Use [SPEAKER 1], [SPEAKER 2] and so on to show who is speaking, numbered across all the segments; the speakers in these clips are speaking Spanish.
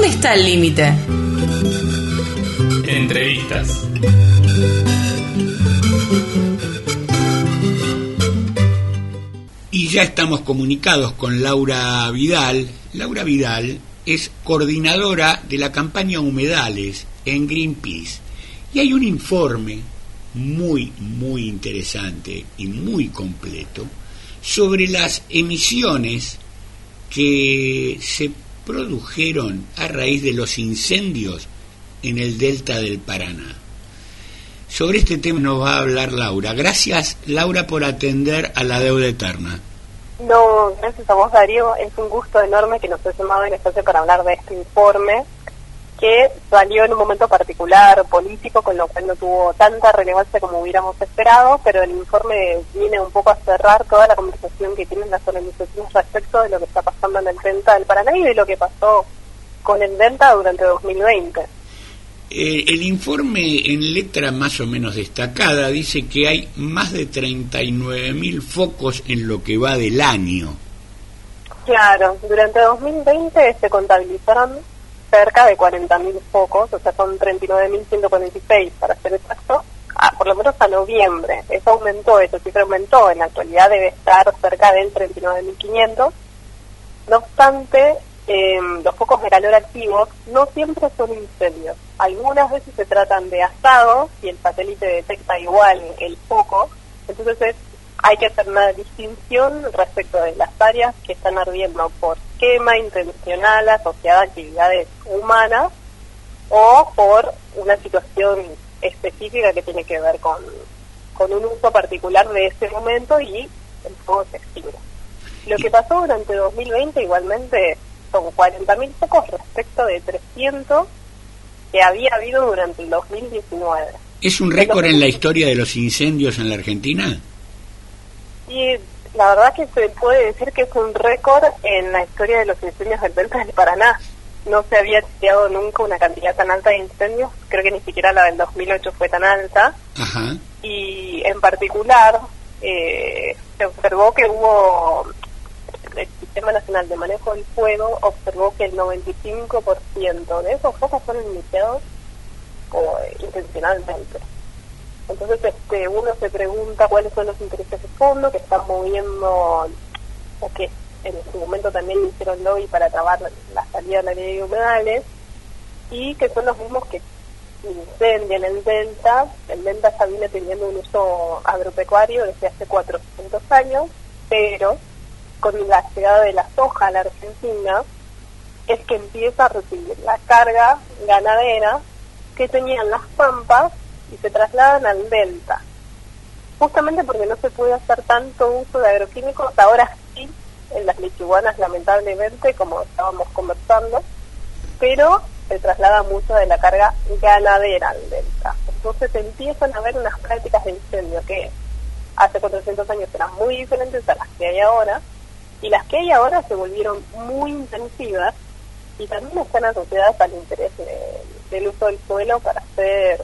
[SPEAKER 1] ¿Dónde está el límite?
[SPEAKER 2] Entrevistas.
[SPEAKER 3] Y ya estamos comunicados con Laura Vidal. Laura Vidal es coordinadora de la campaña Humedales en Greenpeace. Y hay un informe muy interesante y muy completo sobre las emisiones que se produjeron a raíz de los incendios en el delta del Paraná. Sobre este tema nos va a hablar Laura. Gracias, Laura, por atender a la deuda eterna.
[SPEAKER 4] No, gracias a vos, Darío. Es un gusto enorme que nos hayas llamado en espacio para hablar de este informe que salió en un momento particular político, con lo cual no tuvo tanta relevancia como hubiéramos esperado, pero el informe viene un poco a cerrar toda la conversación que tienen las organizaciones respecto de lo que está pasando en el delta del Paraná y de lo que pasó con el delta durante 2020.
[SPEAKER 3] El informe, en letra más o menos destacada, dice que hay más de 39.000 focos en lo que va del año.
[SPEAKER 4] Claro, durante 2020 se contabilizaron cerca de 40.000 focos, o sea, son 39.146 para ser exacto, por lo menos a noviembre. Eso aumentó, esa cifra aumentó, en la actualidad debe estar cerca del 39.500. No obstante, los focos de calor activos no siempre son incendios. Algunas veces se tratan de asados y el satélite detecta igual el foco, entonces hay que hacer una distinción respecto de las áreas que están ardiendo por quema intencional asociada a actividades humanas o por una situación específica que tiene que ver con un uso particular de ese momento y el fuego se extingue. Lo que pasó durante 2020 igualmente son 40.000 focos respecto de 300 que había habido durante el 2019.
[SPEAKER 3] ¿Es un récord en la historia de los incendios en la Argentina?
[SPEAKER 4] Y la verdad que se puede decir que es un récord en la historia de los incendios del delta del Paraná. No se había chequeado nunca una cantidad tan alta de incendios, creo que ni siquiera la del 2008 fue tan alta.
[SPEAKER 3] Ajá.
[SPEAKER 4] Y en particular se observó que el Sistema Nacional de Manejo del Fuego observó que el 95% de esos focos fueron iniciados intencionalmente. Entonces uno se pregunta cuáles son los intereses de fondo que están moviendo, o que en su momento también hicieron lobby para trabar la salida de la ley de humedales, y que son los mismos que incendian el delta. El delta ya viene teniendo un uso agropecuario desde hace 400 años, pero con la llegada de la soja a la Argentina es que empieza a recibir la carga ganadera que tenían las pampas y se trasladan al delta, justamente porque no se puede hacer tanto uso de agroquímicos. Ahora sí, en las lechuganas lamentablemente, como estábamos conversando, pero se traslada mucho de la carga ganadera al delta. Entonces empiezan a haber unas prácticas de incendio que hace 400 años eran muy diferentes a las que hay ahora, y las que hay ahora se volvieron muy intensivas y también están asociadas al interés del uso del suelo para hacer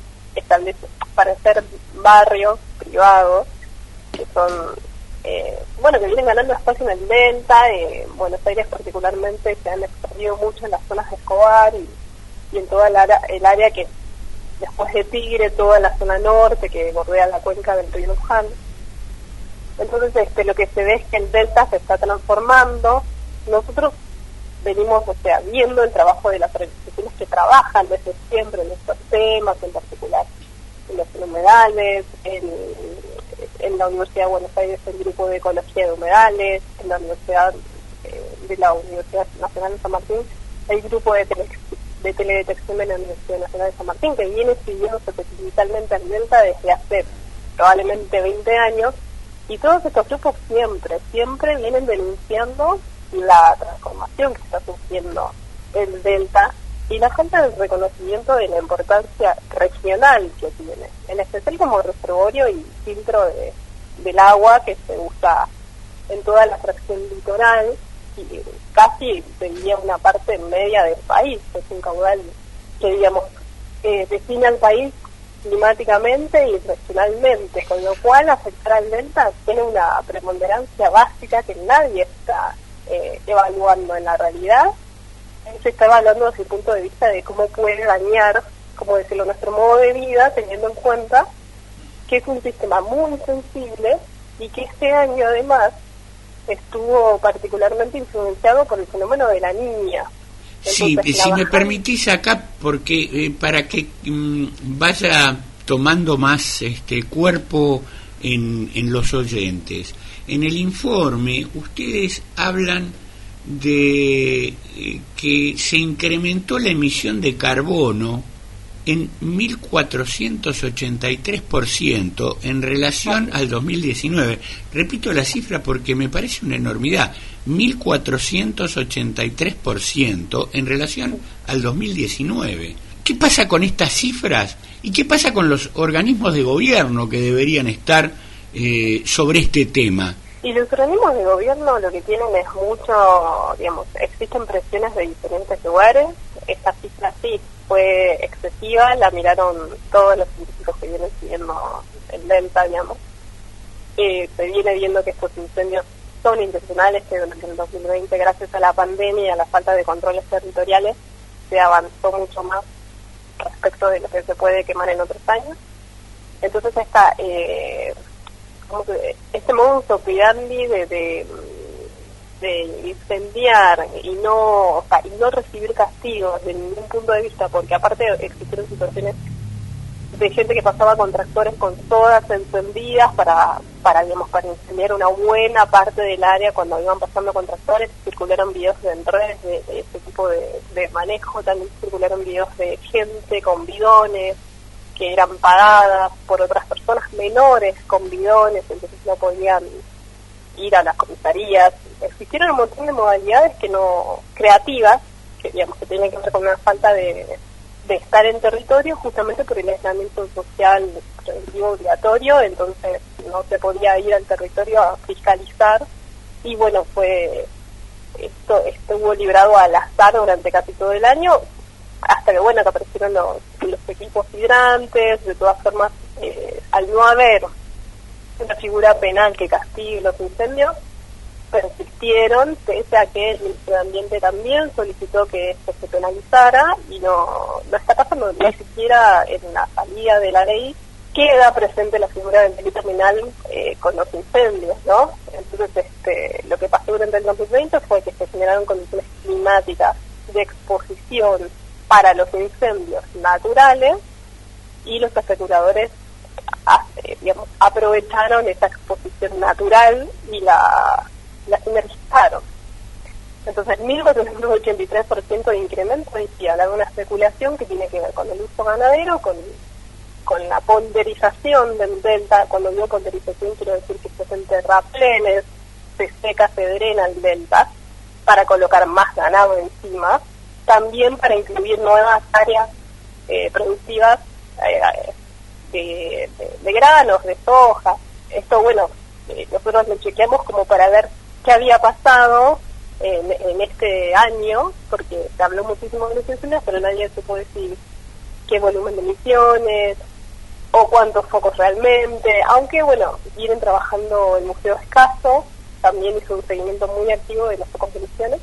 [SPEAKER 4] barrios privados que son que vienen ganando espacio en el delta. Buenos Aires particularmente se han expandido mucho en las zonas de Escobar y en toda el área que después de Tigre, toda la zona norte que bordea la cuenca del río Luján. Entonces lo que se ve es que el delta se está transformando. Nosotros venimos viendo el trabajo de las organizaciones que trabajan desde siempre en estos temas, en particular en los humedales, en la Universidad de Buenos Aires el grupo de ecología de humedales, en la Universidad Nacional de San Martín el grupo de teledetección de la Universidad Nacional de San Martín, que viene siguiendo especialmente al delta desde hace probablemente 20 años, y todos estos grupos siempre vienen denunciando la transformación que está sufriendo el delta y la falta de reconocimiento de la importancia regional que tiene, en especial como reservorio y filtro del agua que se usa en toda la fracción litoral y casi sería una parte media del país. Es un caudal que, define al país climáticamente y regionalmente, con lo cual afectar al delta tiene una preponderancia básica que nadie está evaluando en la realidad, se está evaluando desde el punto de vista de cómo puede dañar, como decirlo, nuestro modo de vida, teniendo en cuenta que es un sistema muy sensible y que este año además estuvo particularmente influenciado por el fenómeno de la niña.
[SPEAKER 3] Sí, si me permitís acá, porque para que vaya tomando más cuerpo en los oyentes. En el informe ustedes hablan de que se incrementó la emisión de carbono en 1.483% en relación al 2019. Repito la cifra porque me parece una enormidad. 1.483% en relación al 2019. ¿Qué pasa con estas cifras? ¿Y qué pasa con los organismos de gobierno que deberían estar sobre este tema?
[SPEAKER 4] Y los organismos de gobierno lo que tienen es mucho, digamos, existen presiones de diferentes lugares. Esta cifra sí fue excesiva, la miraron todos los científicos que vienen siguiendo el Delta, digamos. Se viene viendo que estos incendios son intencionales, que durante el 2020, gracias a la pandemia y a la falta de controles territoriales, se avanzó mucho más respecto de lo que se puede quemar en otros años. Entonces este modus operandi de incendiar y no recibir castigos de ningún punto de vista, porque aparte existieron situaciones de gente que pasaba con tractores con sodas encendidas para incendiar una buena parte del área cuando iban pasando con tractores. Circularon videos en redes de este tipo de manejo, también circularon videos de gente con bidones que eran pagadas por otras personas menores con bidones, entonces no podían ir a las comisarías. Existieron un montón de modalidades creativas, que digamos que tienen que ver con una falta de estar en territorio, justamente por el aislamiento social preventivo obligatorio, entonces no se podía ir al territorio a fiscalizar, y bueno, esto estuvo librado al azar durante casi todo el año, hasta que que aparecieron los equipos hidrantes. De todas formas, al no haber una figura penal que castigue los incendios, persistieron, pese a que el Ministerio de Ambiente también solicitó que esto se penalizara, y no está pasando. Ni siquiera en la salida de la ley queda presente la figura del delito penal con los incendios, ¿no? Entonces, lo que pasó durante el 2020 fue que se generaron condiciones climáticas de exposición para los incendios naturales, y los especuladores aprovecharon esa exposición natural y la sinergizaron. Entonces, 1.483% de incremento habla de una especulación que tiene que ver con el uso ganadero, con la ponderización del delta. Cuando digo ponderización, quiero decir que se hacen terraplenes, se seca, se drena el delta para colocar más ganado encima, también para incluir nuevas áreas productivas de granos, de soja. Esto, nosotros lo chequeamos como para ver qué había pasado en este año, porque se habló muchísimo de los incendios, pero nadie se puede decir qué volumen de emisiones o cuántos focos realmente, aunque vienen trabajando el Museo Escaso, también hizo un seguimiento muy activo de los focos de emisiones,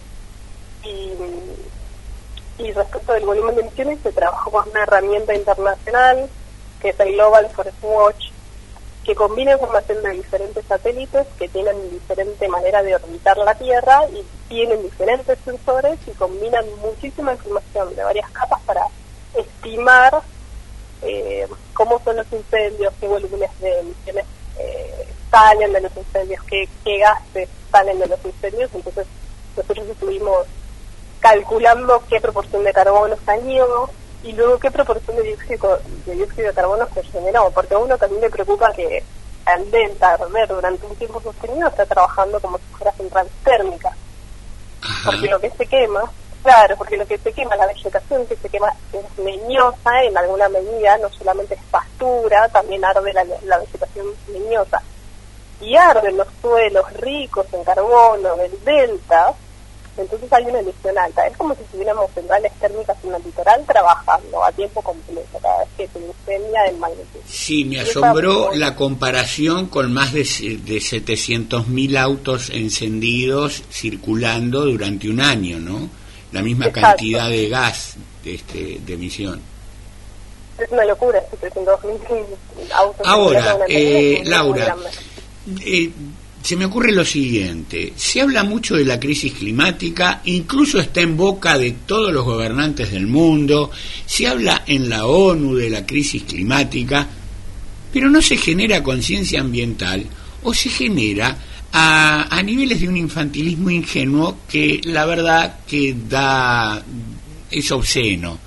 [SPEAKER 4] y respecto del volumen de emisiones se trabajó con una herramienta internacional que es el Global Forest Watch, que combina información de diferentes satélites que tienen diferente manera de orbitar la Tierra y tienen diferentes sensores, y combinan muchísima información de varias capas para estimar cómo son los incendios, qué volúmenes de emisiones salen de los incendios, qué gases salen de los incendios. Entonces nosotros estuvimos calculando qué proporción de carbono salió y luego qué proporción de dióxido de carbono se generó, porque a uno también le preocupa que el delta durante un tiempo sostenido está trabajando como si fuera central térmica.
[SPEAKER 3] Ajá.
[SPEAKER 4] Porque lo que se quema, la vegetación que se quema es leñosa en alguna medida, no solamente es pastura, también arde la vegetación leñosa, y arden los suelos ricos en carbono del delta. Entonces hay una emisión alta. Es como si tuviéramos centrales térmicas en el litoral trabajando a tiempo completo cada vez que se incendia en magnitud.
[SPEAKER 3] Sí, me asombró la comparación con más de 700.000 autos encendidos circulando durante un año, ¿no? la misma
[SPEAKER 4] Exacto.
[SPEAKER 3] cantidad de gas de emisión.
[SPEAKER 4] Es una locura, 300.000 autos.
[SPEAKER 3] Ahora,
[SPEAKER 4] muy
[SPEAKER 3] Laura,
[SPEAKER 4] grande.
[SPEAKER 3] se me ocurre lo siguiente: se habla mucho de la crisis climática, incluso está en boca de todos los gobernantes del mundo, se habla en la ONU de la crisis climática, pero no se genera conciencia ambiental, o se genera a niveles de un infantilismo ingenuo que la verdad que es obsceno.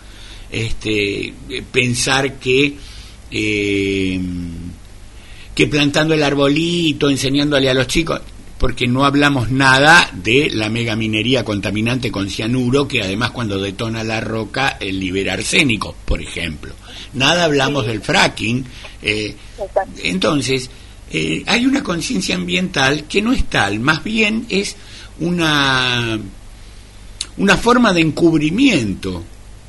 [SPEAKER 3] Pensar que plantando el arbolito, enseñándole a los chicos, porque no hablamos nada de la megaminería contaminante con cianuro, que además cuando detona la roca libera arsénico, por ejemplo. Nada hablamos del fracking. Entonces, hay una conciencia ambiental que no es tal, más bien es una forma de encubrimiento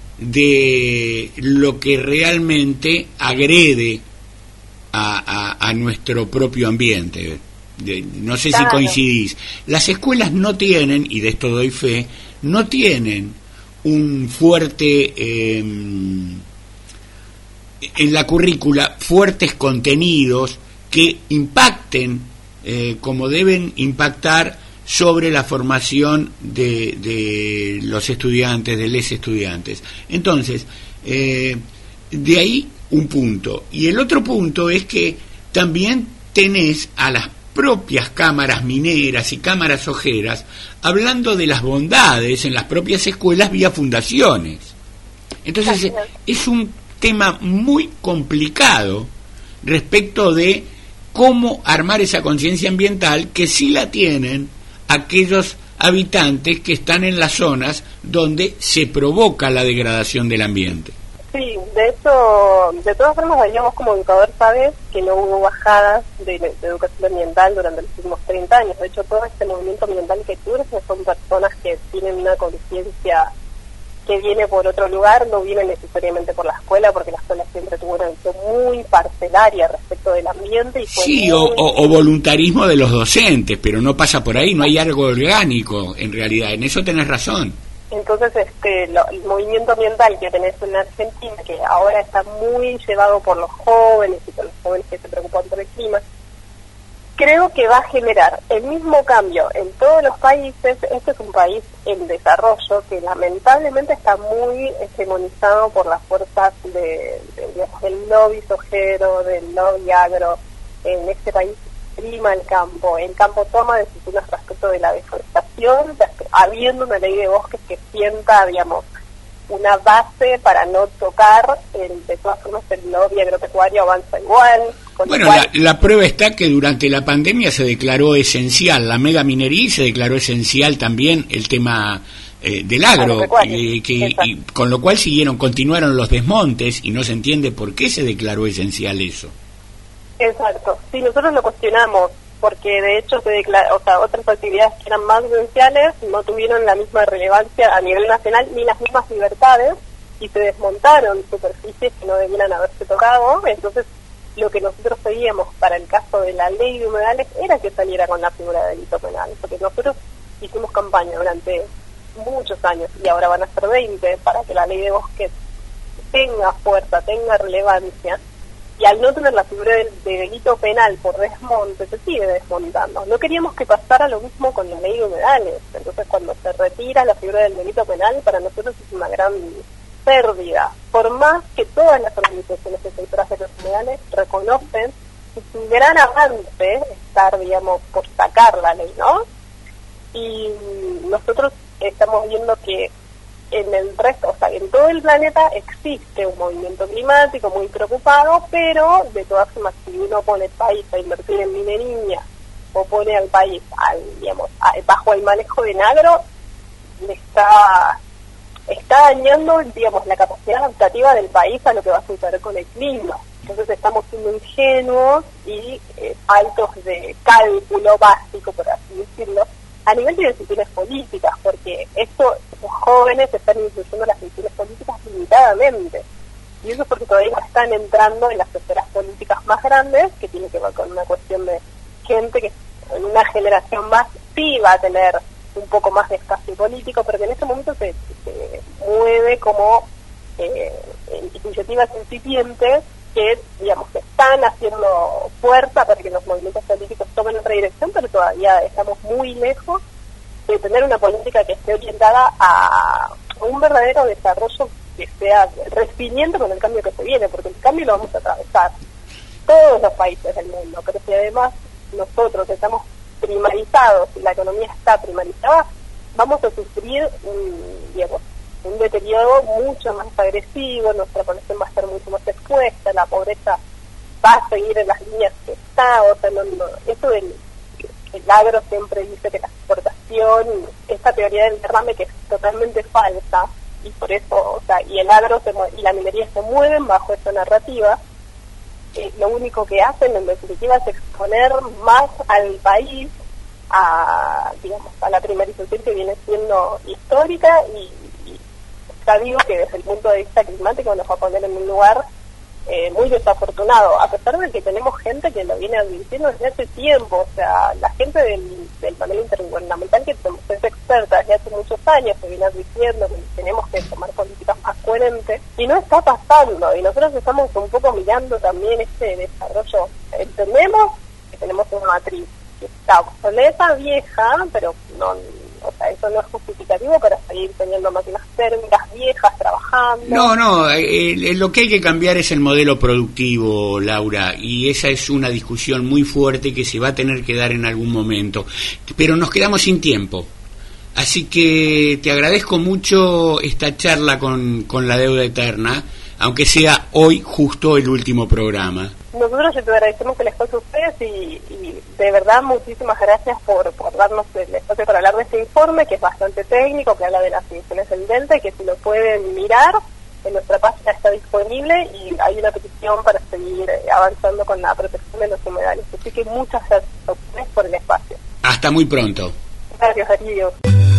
[SPEAKER 3] de lo que realmente agrede a nuestro propio ambiente. No sé si coincidís. Las escuelas no tienen, y de esto doy fe, no tienen un fuerte en la currícula, fuertes contenidos que impacten como deben impactar sobre la formación de los estudiantes, de les estudiantes. Entonces, de ahí un punto. Y el otro punto es que también tenés a las propias cámaras mineras y cámaras ojeras hablando de las bondades en las propias escuelas vía fundaciones. Entonces, es un tema muy complicado respecto de cómo armar esa conciencia ambiental, que sí la tienen aquellos habitantes que están en las zonas donde se provoca la degradación del ambiente.
[SPEAKER 4] Sí, de hecho, de todas formas, digamos, como educador sabes que no hubo bajadas de educación ambiental durante los últimos 30 años. De hecho, todo este movimiento ambiental que surge son personas que tienen una conciencia que viene por otro lugar, no viene necesariamente por la escuela, porque la escuela siempre tuvo una visión muy parcelaria respecto del ambiente. Y fue
[SPEAKER 3] sí, o voluntarismo de los docentes, pero no pasa por ahí, no hay algo orgánico en realidad, en eso tenés razón.
[SPEAKER 4] Entonces, el movimiento ambiental que tenés en Argentina, que ahora está muy llevado por los jóvenes y por los jóvenes que se preocupan por el clima, creo que va a generar el mismo cambio en todos los países. Este es un país en desarrollo que lamentablemente está muy hegemonizado por las fuerzas del lobby sojero, del lobby agro. En este país prima el campo toma decisiones respecto de la deforestación, habiendo una ley de bosques que sienta, digamos, una base para no tocar. De todas formas, el lobby agropecuario avanza igual.
[SPEAKER 3] Bueno, la prueba está que durante la pandemia se declaró esencial la megaminería y se declaró esencial también el tema del agro, y con lo cual continuaron los desmontes y no se entiende por qué se declaró esencial eso.
[SPEAKER 4] Exacto, sí, nosotros lo cuestionamos porque de hecho otras actividades que eran más esenciales no tuvieron la misma relevancia a nivel nacional ni las mismas libertades y se desmontaron superficies que no debieran haberse tocado. Entonces, lo que nosotros pedíamos para el caso de la ley de humedales era que saliera con la figura de delito penal, porque nosotros hicimos campaña durante muchos años y ahora van a ser 20 para que la ley de bosques tenga fuerza, tenga relevancia. Y al no tener la figura de delito penal por desmonte, se sigue desmontando. No queríamos que pasara lo mismo con la ley de humedales. Entonces, cuando se retira la figura del delito penal, para nosotros es una gran pérdida. Por más que todas las organizaciones defensoras de los humedales reconocen que es un gran avance estar, digamos, por sacar la ley, ¿no? Y nosotros estamos viendo que en el resto, en todo el planeta existe un movimiento climático muy preocupado, pero de todas formas, si uno pone el país a invertir en minería o pone al país bajo el manejo del agro, le está dañando, digamos, la capacidad adaptativa del país a lo que va a suceder con el clima. Entonces estamos siendo ingenuos y altos de cálculo básico, por así decirlo, a nivel de decisiones políticas, porque los jóvenes están influyendo las decisiones políticas limitadamente. Y eso es porque todavía están entrando en las esferas políticas más grandes, que tiene que ver con una cuestión de gente que en una generación más sí va a tener un poco más de espacio político, pero que en ese momento se mueve como iniciativas incipientes que, digamos, que están haciendo fuerza para que los movimientos políticos tomen otra dirección, pero todavía estamos muy lejos de tener una política que esté orientada a un verdadero desarrollo que sea resiliente con el cambio que se viene, porque el cambio lo vamos a atravesar todos los países del mundo, pero si además nosotros estamos primarizados y la economía está primarizada, vamos a sufrir un deterioro mucho más agresivo, nuestra población va a estar mucho más expuesta, la pobreza va a seguir en las líneas que está, o sea, eso el agro siempre dice que la exportación, esta teoría del derrame que es totalmente falsa, y por eso, o sea, y el agro y la minería se mueven bajo esa narrativa, lo único que hacen en definitiva es exponer más al país a, digamos, a la primarización que viene siendo histórica y ya digo que desde el punto de vista climático nos va a poner en un lugar muy desafortunado, a pesar de que tenemos gente que lo viene advirtiendo desde hace tiempo, o sea, la gente del panel intergubernamental que es experta desde hace muchos años, que viene advirtiendo que tenemos que tomar políticas más coherentes, y no está pasando, y nosotros estamos un poco mirando también este desarrollo. Entendemos que tenemos una matriz que está obsoleta, vieja, pero no, o sea, eso no es justificativo para seguir teniendo máquinas térmicas viejas trabajando.
[SPEAKER 3] No, lo que hay que cambiar es el modelo productivo, Laura, y esa es una discusión muy fuerte que se va a tener que dar en algún momento, pero nos quedamos sin tiempo. Así que te agradezco mucho esta charla con la deuda eterna, aunque sea hoy justo el último programa.
[SPEAKER 4] Nosotros te agradecemos el espacio a ustedes y de verdad muchísimas gracias por darnos el espacio para hablar de este informe, que es bastante técnico, que habla de las emisiones del Delta y que si lo pueden mirar, en nuestra página está disponible y hay una petición para seguir avanzando con la protección de los humedales. Así que muchas gracias a ustedes por el espacio.
[SPEAKER 3] Hasta muy pronto.
[SPEAKER 4] Gracias, Darío.